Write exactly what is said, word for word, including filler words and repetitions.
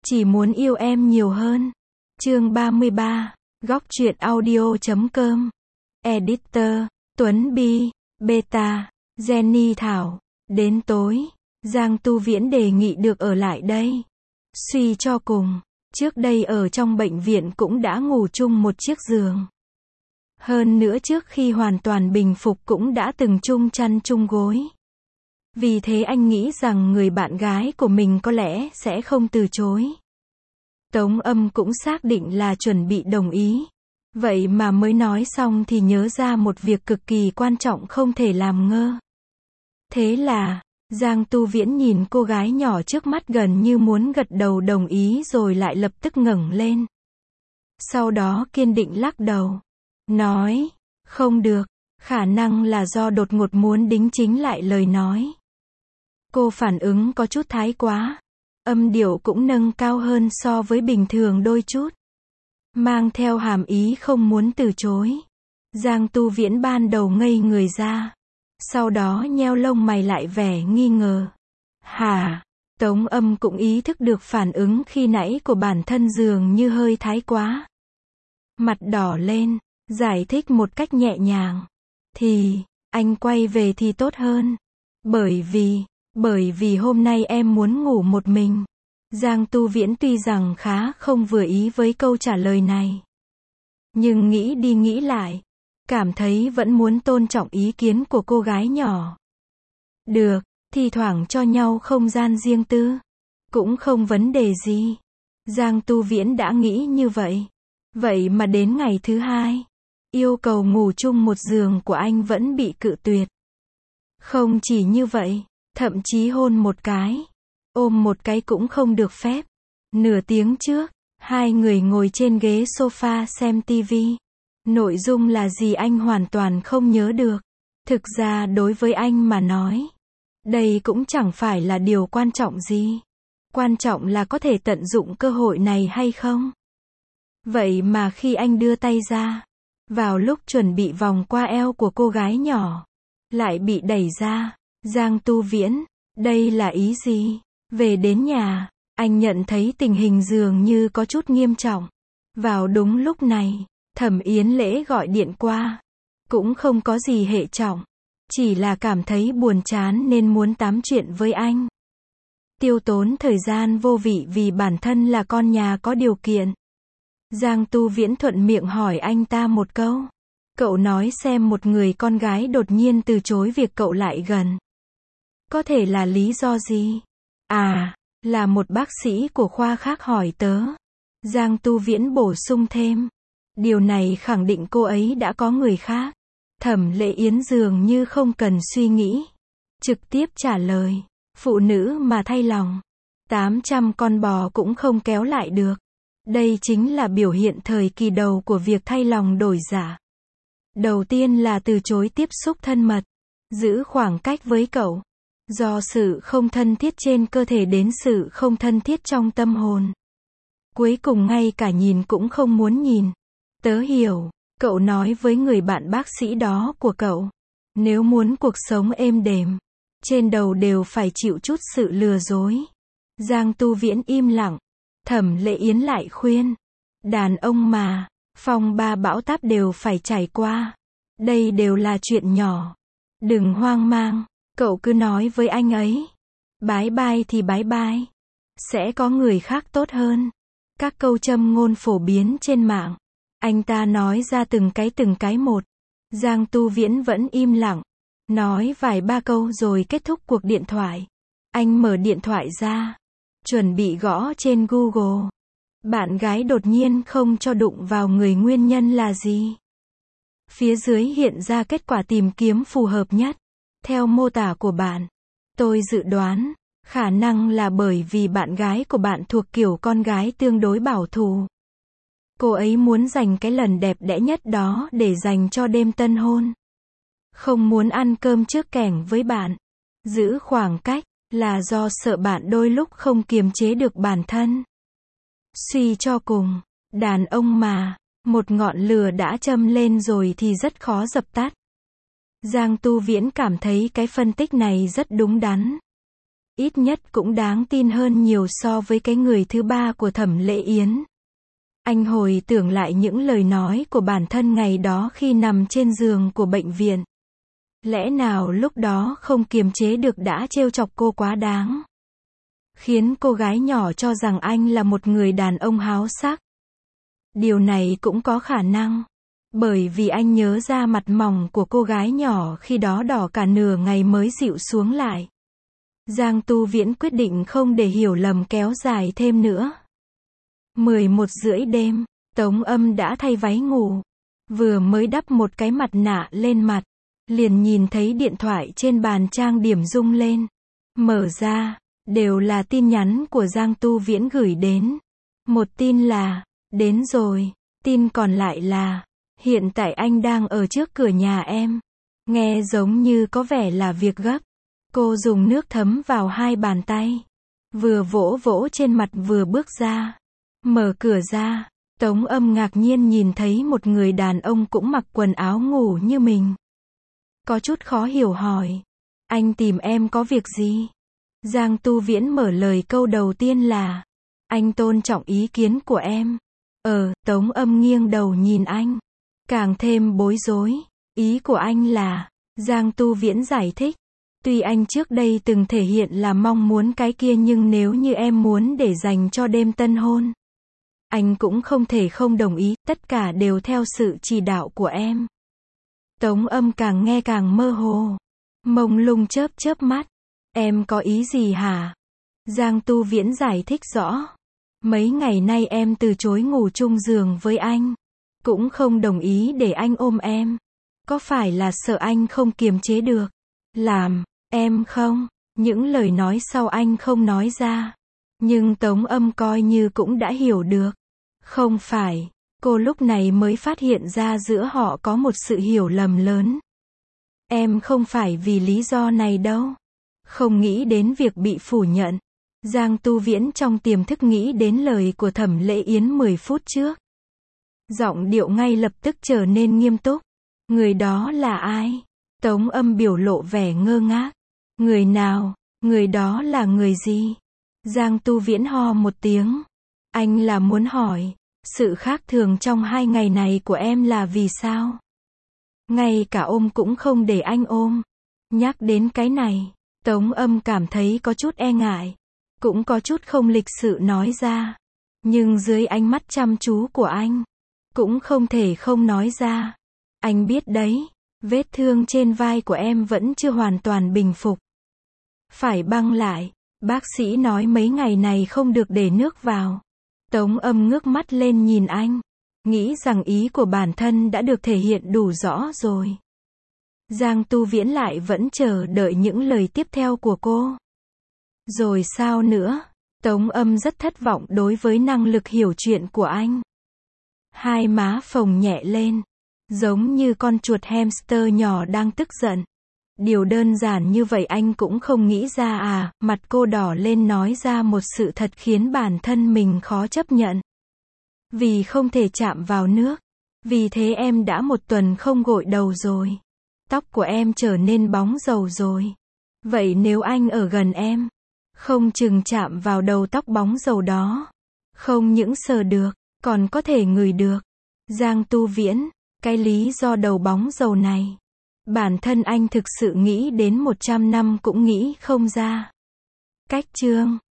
Chỉ muốn yêu em nhiều hơn. Chương ba mươi ba, góc truyện audio chấm com. Editor, Tuấn Bi, Beta, Jenny Thảo. Đến tối, Giang Tu Viễn đề nghị được ở lại đây. Suy cho cùng, trước đây ở trong bệnh viện cũng đã ngủ chung một chiếc giường. Hơn nữa trước khi hoàn toàn bình phục cũng đã từng chung chăn chung gối. Vì thế anh nghĩ rằng người bạn gái của mình có lẽ sẽ không từ chối. Tống Âm cũng xác định là chuẩn bị đồng ý. Vậy mà mới nói xong thì nhớ ra một việc cực kỳ quan trọng không thể làm ngơ. Thế là, Giang Tu Viễn nhìn cô gái nhỏ trước mắt gần như muốn gật đầu đồng ý rồi lại lập tức ngẩng lên. Sau đó kiên định lắc đầu. Nói, không được, khả năng là do đột ngột muốn đính chính lại lời nói. Cô phản ứng có chút thái quá. Âm điệu cũng nâng cao hơn so với bình thường đôi chút. Mang theo hàm ý không muốn từ chối. Giang Tu Viễn ban đầu ngây người ra. Sau đó nheo lông mày lại vẻ nghi ngờ. Hả? Tống Âm cũng ý thức được phản ứng khi nãy của bản thân dường như hơi thái quá. Mặt đỏ lên, giải thích một cách nhẹ nhàng. Thì, anh quay về thì tốt hơn. Bởi vì, bởi vì hôm nay em muốn ngủ một mình. Giang Tu Viễn tuy rằng khá không vừa ý với câu trả lời này. Nhưng nghĩ đi nghĩ lại, cảm thấy vẫn muốn tôn trọng ý kiến của cô gái nhỏ. Được, thi thoảng cho nhau không gian riêng tư. Cũng không vấn đề gì. Giang Tu Viễn đã nghĩ như vậy. Vậy mà đến ngày thứ hai, yêu cầu ngủ chung một giường của anh vẫn bị cự tuyệt. Không chỉ như vậy, thậm chí hôn một cái, ôm một cái cũng không được phép. Nửa tiếng trước, hai người ngồi trên ghế sofa xem tivi. Nội dung là gì anh hoàn toàn không nhớ được. Thực ra đối với anh mà nói, đây cũng chẳng phải là điều quan trọng gì. Quan trọng là có thể tận dụng cơ hội này hay không. Vậy mà khi anh đưa tay ra, vào lúc chuẩn bị vòng qua eo của cô gái nhỏ, lại bị đẩy ra. Giang Tu Viễn, đây là ý gì? Về đến nhà, anh nhận thấy tình hình dường như có chút nghiêm trọng. Vào đúng lúc này, Thẩm Yến Lễ gọi điện qua. Cũng không có gì hệ trọng. Chỉ là cảm thấy buồn chán nên muốn tám chuyện với anh. Tiêu tốn thời gian vô vị vì bản thân là con nhà có điều kiện. Giang Tu Viễn thuận miệng hỏi anh ta một câu. Cậu nói xem một người con gái đột nhiên từ chối việc cậu lại gần. Có thể là lý do gì? À, là một bác sĩ của khoa khác hỏi tớ. Giang Tu Viễn bổ sung thêm. Điều này khẳng định cô ấy đã có người khác. Thẩm Lệ Yến dường như không cần suy nghĩ. Trực tiếp trả lời. Phụ nữ mà thay lòng. tám trăm con bò cũng không kéo lại được. Đây chính là biểu hiện thời kỳ đầu của việc thay lòng đổi dạ. Đầu tiên là từ chối tiếp xúc thân mật. Giữ khoảng cách với cậu. Do sự không thân thiết trên cơ thể đến sự không thân thiết trong tâm hồn. Cuối cùng ngay cả nhìn cũng không muốn nhìn. Tớ hiểu, cậu nói với người bạn bác sĩ đó của cậu. Nếu muốn cuộc sống êm đềm, trên đầu đều phải chịu chút sự lừa dối. Giang Tu Viễn im lặng. Thẩm Lệ Yến lại khuyên. Đàn ông mà, phong ba bão táp đều phải trải qua. Đây đều là chuyện nhỏ. Đừng hoang mang. Cậu cứ nói với anh ấy. Bái bai thì bái bai. Sẽ có người khác tốt hơn. Các câu châm ngôn phổ biến trên mạng. Anh ta nói ra từng cái từng cái một. Giang Tu Viễn vẫn im lặng. Nói vài ba câu rồi kết thúc cuộc điện thoại. Anh mở điện thoại ra. Chuẩn bị gõ trên Google. Bạn gái đột nhiên không cho đụng vào người nguyên nhân là gì? Phía dưới hiện ra kết quả tìm kiếm phù hợp nhất. Theo mô tả của bạn, tôi dự đoán, khả năng là bởi vì bạn gái của bạn thuộc kiểu con gái tương đối bảo thủ. Cô ấy muốn dành cái lần đẹp đẽ nhất đó để dành cho đêm tân hôn. Không muốn ăn cơm trước kẻng với bạn. Giữ khoảng cách, là do sợ bạn đôi lúc không kiềm chế được bản thân. Suy cho cùng, đàn ông mà, một ngọn lửa đã châm lên rồi thì rất khó dập tắt. Giang Tu Viễn cảm thấy cái phân tích này rất đúng đắn. Ít nhất cũng đáng tin hơn nhiều so với cái người thứ ba của Thẩm Lệ Yến. Anh hồi tưởng lại những lời nói của bản thân ngày đó khi nằm trên giường của bệnh viện. Lẽ nào lúc đó không kiềm chế được đã trêu chọc cô quá đáng, khiến cô gái nhỏ cho rằng anh là một người đàn ông háo sắc. Điều này cũng có khả năng, bởi vì anh nhớ ra mặt mỏng của cô gái nhỏ khi đó đỏ cả nửa ngày mới dịu xuống lại. Giang Tu Viễn quyết định không để hiểu lầm kéo dài thêm nữa. mười một rưỡi đêm, Tống Âm đã thay váy ngủ, vừa mới đắp một cái mặt nạ lên mặt, liền nhìn thấy điện thoại trên bàn trang điểm rung lên. Mở ra, đều là tin nhắn của Giang Tu Viễn gửi đến. Một tin là, đến rồi, tin còn lại là, hiện tại anh đang ở trước cửa nhà em. Nghe giống như có vẻ là việc gấp. Cô dùng nước thấm vào hai bàn tay, vừa vỗ vỗ trên mặt vừa bước ra. Mở cửa ra, Tống Âm ngạc nhiên nhìn thấy một người đàn ông cũng mặc quần áo ngủ như mình. Có chút khó hiểu hỏi, anh tìm em có việc gì? Giang Tu Viễn mở lời câu đầu tiên là, anh tôn trọng ý kiến của em. Ờ, Tống Âm nghiêng đầu nhìn anh, càng thêm bối rối. Ý của anh là, Giang Tu Viễn giải thích, tuy anh trước đây từng thể hiện là mong muốn cái kia nhưng nếu như em muốn để dành cho đêm tân hôn, anh cũng không thể không đồng ý, tất cả đều theo sự chỉ đạo của em. Tống Âm càng nghe càng mơ hồ, mông lung chớp chớp mắt. Em có ý gì hả? Giang Tu Viễn giải thích rõ. Mấy ngày nay em từ chối ngủ chung giường với anh, cũng không đồng ý để anh ôm em. Có phải là sợ anh không kiềm chế được? Làm, em không? Những lời nói sau anh không nói ra. Nhưng Tống Âm coi như cũng đã hiểu được. Không phải, cô lúc này mới phát hiện ra giữa họ có một sự hiểu lầm lớn. Em không phải vì lý do này đâu. Không nghĩ đến việc bị phủ nhận. Giang Tu Viễn trong tiềm thức nghĩ đến lời của Thẩm Lệ Yến mười phút trước. Giọng điệu ngay lập tức trở nên nghiêm túc. Người đó là ai? Tống Âm biểu lộ vẻ ngơ ngác. Người nào? Người đó là người gì? Giang Tu Viễn ho một tiếng. Anh là muốn hỏi, sự khác thường trong hai ngày này của em là vì sao? Ngay cả ôm cũng không để anh ôm. Nhắc đến cái này, Tống Âm cảm thấy có chút e ngại, cũng có chút không lịch sự nói ra. Nhưng dưới ánh mắt chăm chú của anh, cũng không thể không nói ra. Anh biết đấy, vết thương trên vai của em vẫn chưa hoàn toàn bình phục. Phải băng lại, bác sĩ nói mấy ngày này không được để nước vào. Tống Âm ngước mắt lên nhìn anh, nghĩ rằng ý của bản thân đã được thể hiện đủ rõ rồi. Giang Tu Viễn lại vẫn chờ đợi những lời tiếp theo của cô. Rồi sao nữa? Tống Âm rất thất vọng đối với năng lực hiểu chuyện của anh. Hai má phồng nhẹ lên, giống như con chuột hamster nhỏ đang tức giận. Điều đơn giản như vậy anh cũng không nghĩ ra à? Mặt cô đỏ lên nói ra một sự thật khiến bản thân mình khó chấp nhận. Vì không thể chạm vào nước. Vì thế em đã một tuần không gội đầu rồi. Tóc của em trở nên bóng dầu rồi. Vậy nếu anh ở gần em, không chừng chạm vào đầu tóc bóng dầu đó, không những sờ được, còn có thể ngửi được. Giang Tu Viễn, cái lý do đầu bóng dầu này, bản thân anh thực sự nghĩ đến một trăm năm cũng nghĩ không ra. Cách chương